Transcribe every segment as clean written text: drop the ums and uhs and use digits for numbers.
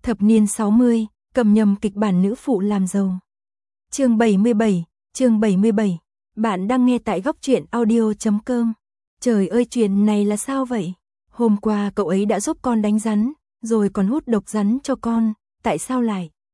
Thập niên 60, cầm nhầm kịch bản nữ phụ làm giàu. Chương 77. Bạn đang nghe tại góc truyện audio.com. Trời ơi, chuyện này là sao vậy? Hôm qua cậu ấy đã giúp con đánh rắn, rồi còn hút độc rắn cho con, tại sao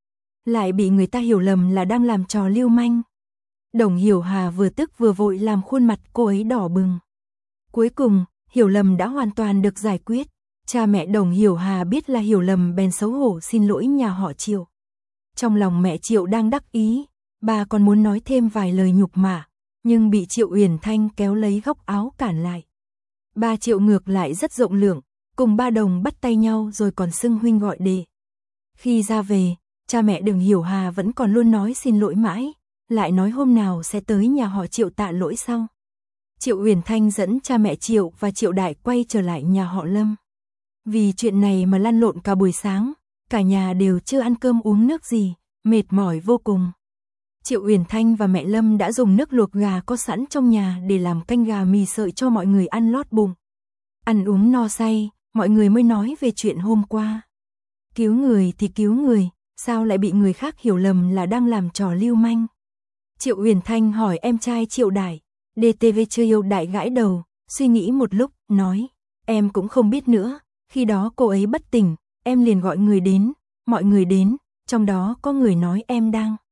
lại bị người ta hiểu lầm là đang làm trò lưu manh? Đồng Hiểu Hà vừa tức vừa vội làm khuôn mặt cô ấy đỏ bừng. Cuối cùng, hiểu lầm đã hoàn toàn được giải quyết. Cha mẹ Đồng Hiểu Hà biết là hiểu lầm bèn xấu hổ xin lỗi nhà họ Triệu. Trong lòng mẹ Triệu đang đắc ý, bà còn muốn nói thêm vài lời nhục mạ, nhưng bị Triệu Uyển Thanh kéo lấy góc áo cản lại. Ba Triệu ngược lại rất rộng lượng, cùng ba Đồng bắt tay nhau rồi còn xưng huynh gọi đệ. Khi ra về, cha mẹ Đồng Hiểu Hà vẫn còn luôn nói xin lỗi mãi, lại nói hôm nào sẽ tới nhà họ Triệu tạ lỗi sau. Triệu Uyển Thanh dẫn cha mẹ Triệu và Triệu Đại quay trở lại nhà họ Lâm. Vì chuyện này mà lăn lộn cả buổi sáng, cả nhà đều chưa ăn cơm uống nước gì, mệt mỏi vô cùng. Triệu Uyển Thanh và mẹ Lâm đã dùng nước luộc gà có sẵn trong nhà để làm canh gà mì sợi cho mọi người ăn lót bụng. Ăn uống no say, mọi người mới nói về chuyện hôm qua. Cứu người thì cứu người, sao lại bị người khác hiểu lầm là đang làm trò lưu manh? Triệu Uyển Thanh hỏi em trai Triệu Đại, DTV Triệu Đại gãi đầu, suy nghĩ một lúc, nói, em cũng không biết nữa, khi đó cô ấy bất tỉnh, em liền gọi người đến, mọi người đến, trong đó có người nói em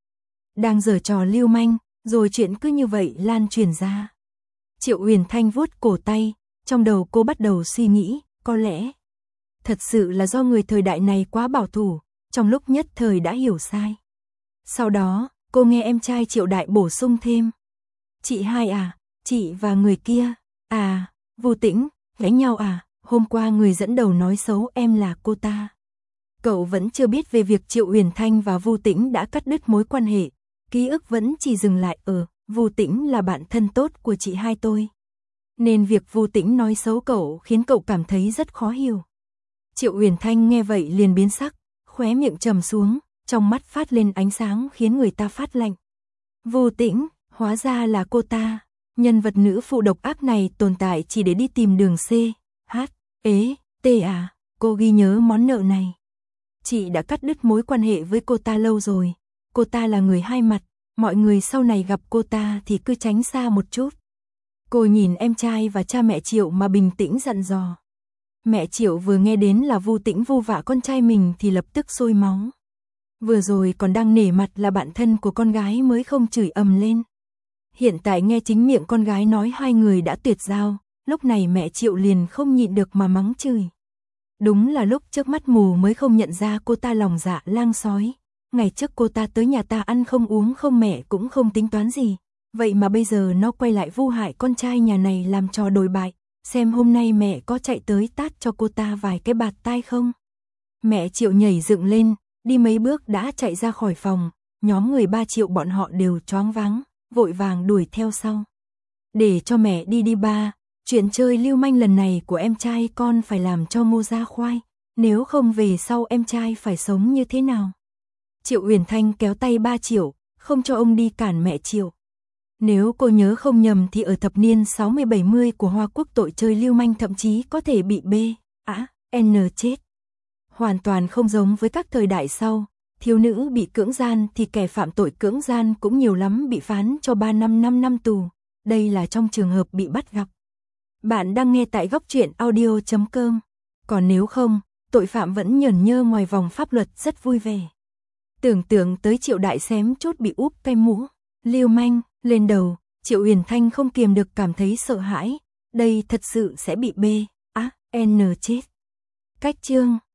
đang giở trò lưu manh, rồi chuyện cứ như vậy lan truyền ra. Triệu Uyển Thanh vuốt cổ tay, trong đầu cô bắt đầu suy nghĩ, có lẽ thật sự là do người thời đại này quá bảo thủ, trong lúc nhất thời đã hiểu sai. Sau đó, cô nghe em trai Triệu Đại bổ sung thêm. Chị hai à, chị và người kia, à, Vu Tĩnh, đánh nhau à, hôm qua người dẫn đầu nói xấu em là cô ta. Cậu vẫn chưa biết về việc Triệu Uyển Thanh và Vu Tĩnh đã cắt đứt mối quan hệ, ký ức vẫn chỉ dừng lại ở Vu Tĩnh là bạn thân tốt của chị hai tôi. Nên việc Vu Tĩnh nói xấu cậu khiến cậu cảm thấy rất khó hiểu. Triệu Uyển Thanh nghe vậy liền biến sắc, khóe miệng trầm xuống, trong mắt phát lên ánh sáng khiến người ta phát lạnh. Vu Tĩnh, hóa ra là cô ta. Nhân vật nữ phụ độc ác này tồn tại chỉ để đi tìm đường C, H, E, T à, cô ghi nhớ món nợ này. Chị đã cắt đứt mối quan hệ với cô ta lâu rồi, cô ta là người hai mặt, mọi người sau này gặp cô ta thì cứ tránh xa một chút. Cô nhìn em trai và cha mẹ Triệu mà bình tĩnh dặn dò. Mẹ Triệu vừa nghe đến là Vu Tĩnh vu vạ con trai mình thì lập tức sôi máu. Vừa rồi còn đang nể mặt là bạn thân của con gái mới không chửi ầm lên. Hiện tại nghe chính miệng con gái nói hai người đã tuyệt giao, lúc này mẹ Triệu liền không nhịn được mà mắng chửi. Đúng là lúc trước mắt mù mới không nhận ra cô ta lòng dạ lang sói. Ngày trước cô ta tới nhà ta ăn không uống không mẹ cũng không tính toán gì. Vậy mà bây giờ nó quay lại vu hại con trai nhà này làm trò đồi bại. Xem hôm nay mẹ có chạy tới tát cho cô ta vài cái bạt tai không? Mẹ Triệu nhảy dựng lên, đi mấy bước đã chạy ra khỏi phòng. Nhóm người ba Triệu bọn họ đều choáng váng, vội vàng đuổi theo sau. Để cho mẹ đi ba, chuyện chơi lưu manh lần này của em trai con phải làm cho ngô ra khoai. Nếu không về sau em trai phải sống như thế nào? Triệu Uyển Thanh kéo tay ba Triệu, không cho ông đi cản mẹ Triệu. Nếu cô nhớ không nhầm thì ở thập niên 60-70 của Hoa Quốc tội chơi lưu manh thậm chí có thể bị N chết. Hoàn toàn không giống với các thời đại sau, thiếu nữ bị cưỡng gian thì kẻ phạm tội cưỡng gian cũng nhiều lắm bị phán cho 3 năm 5 năm tù. Đây là trong trường hợp bị bắt gặp. Bạn đang nghe tại góc truyện audio.com. Còn nếu không, tội phạm vẫn nhởn nhơ ngoài vòng pháp luật rất vui vẻ. Tưởng tượng tới Triệu Đại xém chút bị úp cái mũ lưu manh lên đầu, Triệu Uyển Thanh không kiềm được cảm thấy sợ hãi. Đây thật sự sẽ bị N chết. Cách chương